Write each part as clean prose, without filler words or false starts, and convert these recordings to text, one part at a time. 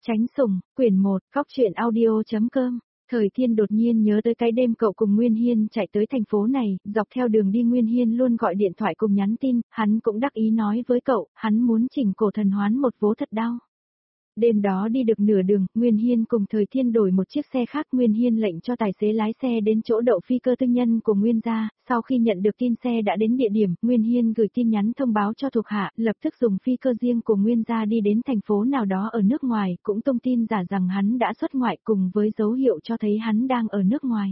Tránh sủng, quyển 1, Cóc truyện audio.com. Thời Thiên đột nhiên nhớ tới cái đêm cậu cùng Nguyên Hiên chạy tới thành phố này, dọc theo đường đi Nguyên Hiên luôn gọi điện thoại cùng nhắn tin, hắn cũng đắc ý nói với cậu, hắn muốn chỉnh Cổ Thần Hoán một vố thật đau. Đêm đó đi được nửa đường, Nguyên Hiên cùng Thời Thiên đổi một chiếc xe khác. Nguyên Hiên lệnh cho tài xế lái xe đến chỗ đậu phi cơ tư nhân của Nguyên gia. Sau khi nhận được tin xe đã đến địa điểm, Nguyên Hiên gửi tin nhắn thông báo cho thuộc hạ, lập tức dùng phi cơ riêng của Nguyên gia đi đến thành phố nào đó ở nước ngoài, cũng tung tin giả rằng hắn đã xuất ngoại cùng với dấu hiệu cho thấy hắn đang ở nước ngoài.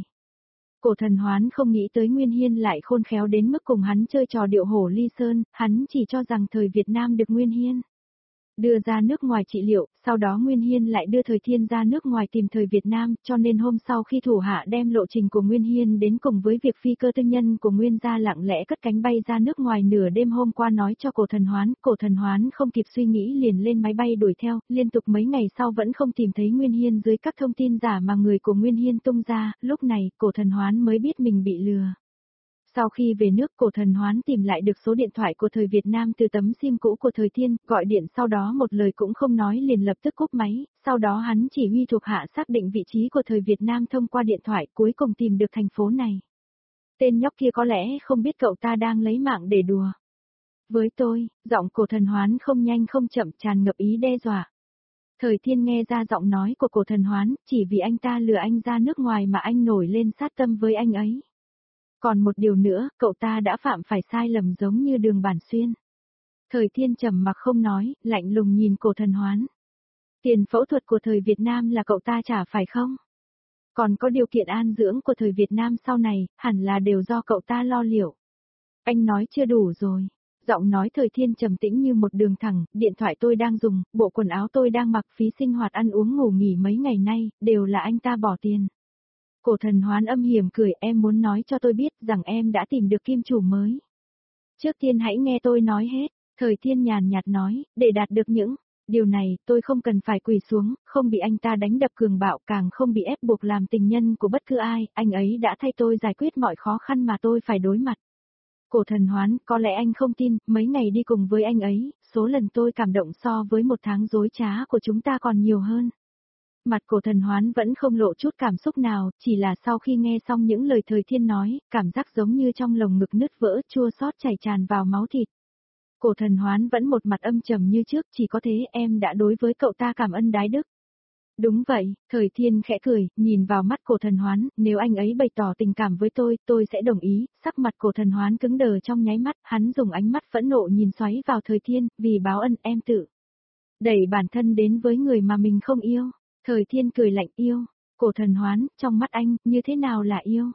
Cổ Thần Hoán không nghĩ tới Nguyên Hiên lại khôn khéo đến mức cùng hắn chơi trò điệu hổ ly sơn, hắn chỉ cho rằng Thời Việt Nam được Nguyên Hiên đưa ra nước ngoài trị liệu, sau đó Nguyên Hiên lại đưa Thời Thiên ra nước ngoài tìm Thời Việt Nam, cho nên hôm sau khi thủ hạ đem lộ trình của Nguyên Hiên đến cùng với việc phi cơ tư nhân của Nguyên gia lặng lẽ cất cánh bay ra nước ngoài nửa đêm hôm qua nói cho Cổ Thần Hoán không kịp suy nghĩ liền lên máy bay đuổi theo, liên tục mấy ngày sau vẫn không tìm thấy Nguyên Hiên dưới các thông tin giả mà người của Nguyên Hiên tung ra, lúc này Cổ Thần Hoán mới biết mình bị lừa. Sau khi về nước, Cổ Thần Hoán tìm lại được số điện thoại của Thời Việt Nam từ tấm sim cũ của Thời Thiên, gọi điện sau đó một lời cũng không nói liền lập tức cúp máy, sau đó hắn chỉ huy thuộc hạ xác định vị trí của Thời Việt Nam thông qua điện thoại, cuối cùng tìm được thành phố này. Tên nhóc kia có lẽ không biết cậu ta đang lấy mạng để đùa với tôi, giọng Cổ Thần Hoán không nhanh không chậm tràn ngập ý đe dọa. Thời Thiên nghe ra giọng nói của Cổ Thần Hoán, chỉ vì anh ta lừa anh ra nước ngoài mà anh nổi lên sát tâm với anh ấy. Còn một điều nữa, cậu ta đã phạm phải sai lầm giống như Đường Bản Xuyên. Thời Thiên trầm mặc không nói, lạnh lùng nhìn Cổ Thần Hoán. Tiền phẫu thuật của Thời Việt Nam là cậu ta trả phải không? Còn có điều kiện an dưỡng của Thời Việt Nam sau này, hẳn là đều do cậu ta lo liệu. Anh nói chưa đủ rồi. Giọng nói Thời Thiên trầm tĩnh như một đường thẳng, điện thoại tôi đang dùng, bộ quần áo tôi đang mặc, phí sinh hoạt ăn uống ngủ nghỉ mấy ngày nay, đều là anh ta bỏ tiền. Cổ Thần Hoán âm hiểm cười, em muốn nói cho tôi biết rằng em đã tìm được kim chủ mới. Trước tiên hãy nghe tôi nói hết, Thời Thiên nhàn nhạt nói, để đạt được những điều này, tôi không cần phải quỳ xuống, không bị anh ta đánh đập cường bạo, càng không bị ép buộc làm tình nhân của bất cứ ai, anh ấy đã thay tôi giải quyết mọi khó khăn mà tôi phải đối mặt. Cổ Thần Hoán, có lẽ anh không tin, mấy ngày đi cùng với anh ấy, số lần tôi cảm động so với một tháng dối trá của chúng ta còn nhiều hơn. Mặt Cổ Thần Hoán vẫn không lộ chút cảm xúc nào, chỉ là sau khi nghe xong những lời Thời Thiên nói, cảm giác giống như trong lồng ngực nứt vỡ, chua xót chảy tràn vào máu thịt. Cổ Thần Hoán vẫn một mặt âm trầm như trước, chỉ có thế em đã đối với cậu ta cảm ân đái đức. Đúng vậy, Thời Thiên khẽ cười, nhìn vào mắt Cổ Thần Hoán, nếu anh ấy bày tỏ tình cảm với tôi sẽ đồng ý. Sắc mặt Cổ Thần Hoán cứng đờ trong nháy mắt, hắn dùng ánh mắt phẫn nộ nhìn xoáy vào Thời Thiên, vì báo ân em tự đẩy bản thân đến với người mà mình không yêu. Thời Thiên cười lạnh, yêu. Cổ Thần Hoán, trong mắt anh, như thế nào là yêu?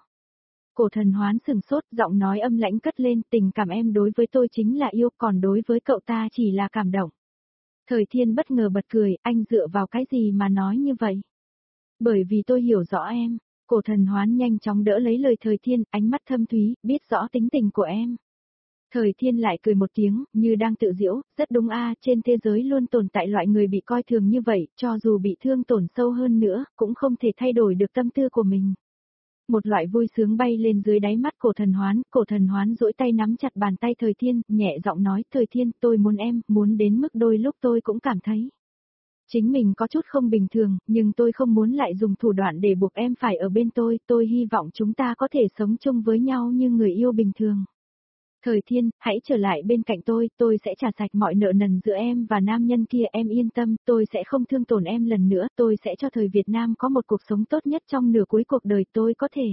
Cổ Thần Hoán sừng sốt, giọng nói âm lãnh cất lên, tình cảm em đối với tôi chính là yêu, còn đối với cậu ta chỉ là cảm động. Thời Thiên bất ngờ bật cười, anh dựa vào cái gì mà nói như vậy? Bởi vì tôi hiểu rõ em. Cổ Thần Hoán nhanh chóng đỡ lấy lời Thời Thiên, ánh mắt thâm thúy, biết rõ tính tình của em. Thời Thiên lại cười một tiếng, như đang tự giễu, rất đúng a, trên thế giới luôn tồn tại loại người bị coi thường như vậy, cho dù bị thương tổn sâu hơn nữa, cũng không thể thay đổi được tâm tư của mình. Một loại vui sướng bay lên dưới đáy mắt Cổ Thần Hoán duỗi tay nắm chặt bàn tay Thời Thiên, nhẹ giọng nói, Thời Thiên, tôi muốn em, muốn đến mức đôi lúc tôi cũng cảm thấy chính mình có chút không bình thường, nhưng tôi không muốn lại dùng thủ đoạn để buộc em phải ở bên tôi hy vọng chúng ta có thể sống chung với nhau như người yêu bình thường. Thời Thiên, hãy trở lại bên cạnh tôi sẽ trả sạch mọi nợ nần giữa em và nam nhân kia, em yên tâm, tôi sẽ không thương tổn em lần nữa, tôi sẽ cho Thời Việt Nam có một cuộc sống tốt nhất trong nửa cuối cuộc đời tôi có thể.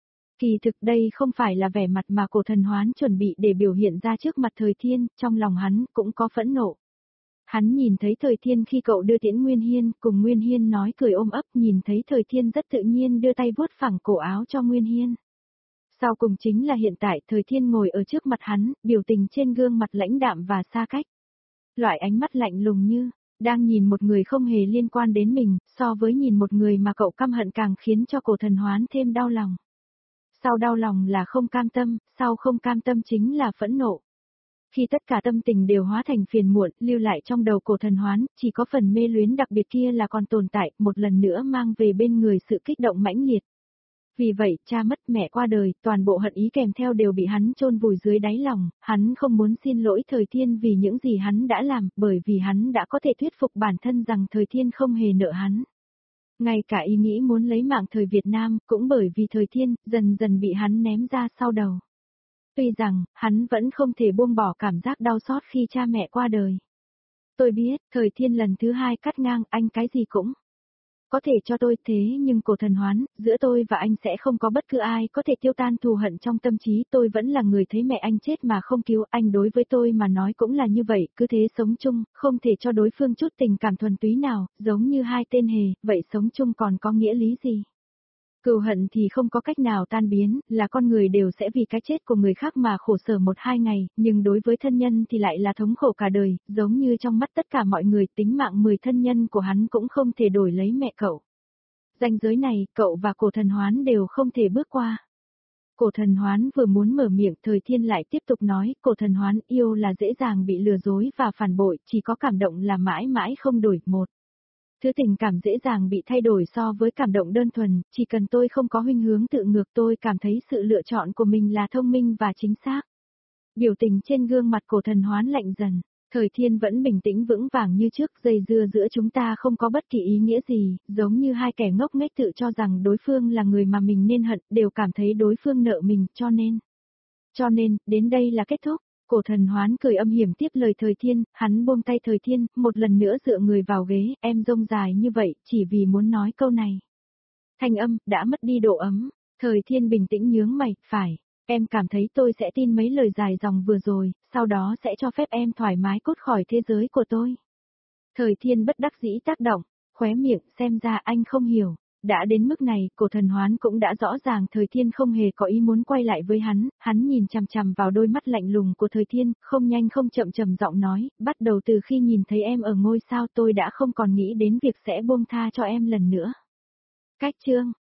Kỳ thực đây không phải là vẻ mặt mà Cổ Thần Hoán chuẩn bị để biểu hiện ra trước mặt Thời Thiên, trong lòng hắn cũng có phẫn nộ. Hắn nhìn thấy Thời Thiên khi cậu đưa tiễn Nguyên Hiên, cùng Nguyên Hiên nói cười ôm ấp, nhìn thấy Thời Thiên rất tự nhiên đưa tay vuốt phẳng cổ áo cho Nguyên Hiên. Sau cùng chính là hiện tại, Thời Thiên ngồi ở trước mặt hắn, biểu tình trên gương mặt lãnh đạm và xa cách. Loại ánh mắt lạnh lùng như đang nhìn một người không hề liên quan đến mình, so với nhìn một người mà cậu căm hận càng khiến cho Cổ Thần Hoán thêm đau lòng. Sau đau lòng là không cam tâm, sau không cam tâm chính là phẫn nộ. Khi tất cả tâm tình đều hóa thành phiền muộn, lưu lại trong đầu Cổ Thần Hoán, chỉ có phần mê luyến đặc biệt kia là còn tồn tại, một lần nữa mang về bên người sự kích động mãnh liệt. Vì vậy, cha mất mẹ qua đời, toàn bộ hận ý kèm theo đều bị hắn chôn vùi dưới đáy lòng, hắn không muốn xin lỗi Thời Thiên vì những gì hắn đã làm, bởi vì hắn đã có thể thuyết phục bản thân rằng Thời Thiên không hề nợ hắn. Ngay cả ý nghĩ muốn lấy mạng thời Việt Nam, cũng bởi vì Thời Thiên, dần dần bị hắn ném ra sau đầu. Tuy rằng, hắn vẫn không thể buông bỏ cảm giác đau xót khi cha mẹ qua đời. Tôi biết, Thời Thiên lần thứ hai cắt ngang, anh cái gì cũng có thể cho tôi, thế nhưng Cổ Thần Hoán, giữa tôi và anh sẽ không có bất cứ ai có thể tiêu tan thù hận trong tâm trí, tôi vẫn là người thấy mẹ anh chết mà không cứu, anh đối với tôi mà nói cũng là như vậy, cứ thế sống chung, không thể cho đối phương chút tình cảm thuần túy nào, giống như hai tên hề, vậy sống chung còn có nghĩa lý gì? Cừu hận thì không có cách nào tan biến, là con người đều sẽ vì cái chết của người khác mà khổ sở 1-2 ngày, nhưng đối với thân nhân thì lại là thống khổ cả đời, giống như trong mắt tất cả mọi người tính mạng 10 thân nhân của hắn cũng không thể đổi lấy mẹ cậu. Ranh giới này, cậu và Cổ Thần Hoán đều không thể bước qua. Cổ Thần Hoán vừa muốn mở miệng, Thời Thiên lại tiếp tục nói, Cổ Thần Hoán, yêu là dễ dàng bị lừa dối và phản bội, chỉ có cảm động là mãi mãi không đổi một. Thứ tình cảm dễ dàng bị thay đổi so với cảm động đơn thuần, chỉ cần tôi không có huynh hướng tự ngược, tôi cảm thấy sự lựa chọn của mình là thông minh và chính xác. Biểu tình trên gương mặt Cổ Thần Hoán lạnh dần, Thời Thiên vẫn bình tĩnh vững vàng như trước, dây dưa giữa chúng ta không có bất kỳ ý nghĩa gì, giống như hai kẻ ngốc nghếch tự cho rằng đối phương là người mà mình nên hận, đều cảm thấy đối phương nợ mình, cho nên, đến đây là kết thúc. Cổ Thần Hoán cười âm hiểm tiếp lời Thời Thiên, hắn buông tay Thời Thiên, một lần nữa dựa người vào ghế, em rông dài như vậy, chỉ vì muốn nói câu này. Thanh âm, đã mất đi độ ấm, Thời Thiên bình tĩnh nhướng mày, phải, em cảm thấy tôi sẽ tin mấy lời dài dòng vừa rồi, sau đó sẽ cho phép em thoải mái cốt khỏi thế giới của tôi. Thời Thiên bất đắc dĩ tác động, khóe miệng, xem ra anh không hiểu. Đã đến mức này, Cổ Thần Hoán cũng đã rõ ràng Thời Thiên không hề có ý muốn quay lại với hắn nhìn chằm chằm vào đôi mắt lạnh lùng của Thời Thiên, không nhanh không chậm trầm giọng nói, bắt đầu từ khi nhìn thấy em ở ngôi sao tôi đã không còn nghĩ đến việc sẽ buông tha cho em lần nữa. Cách chương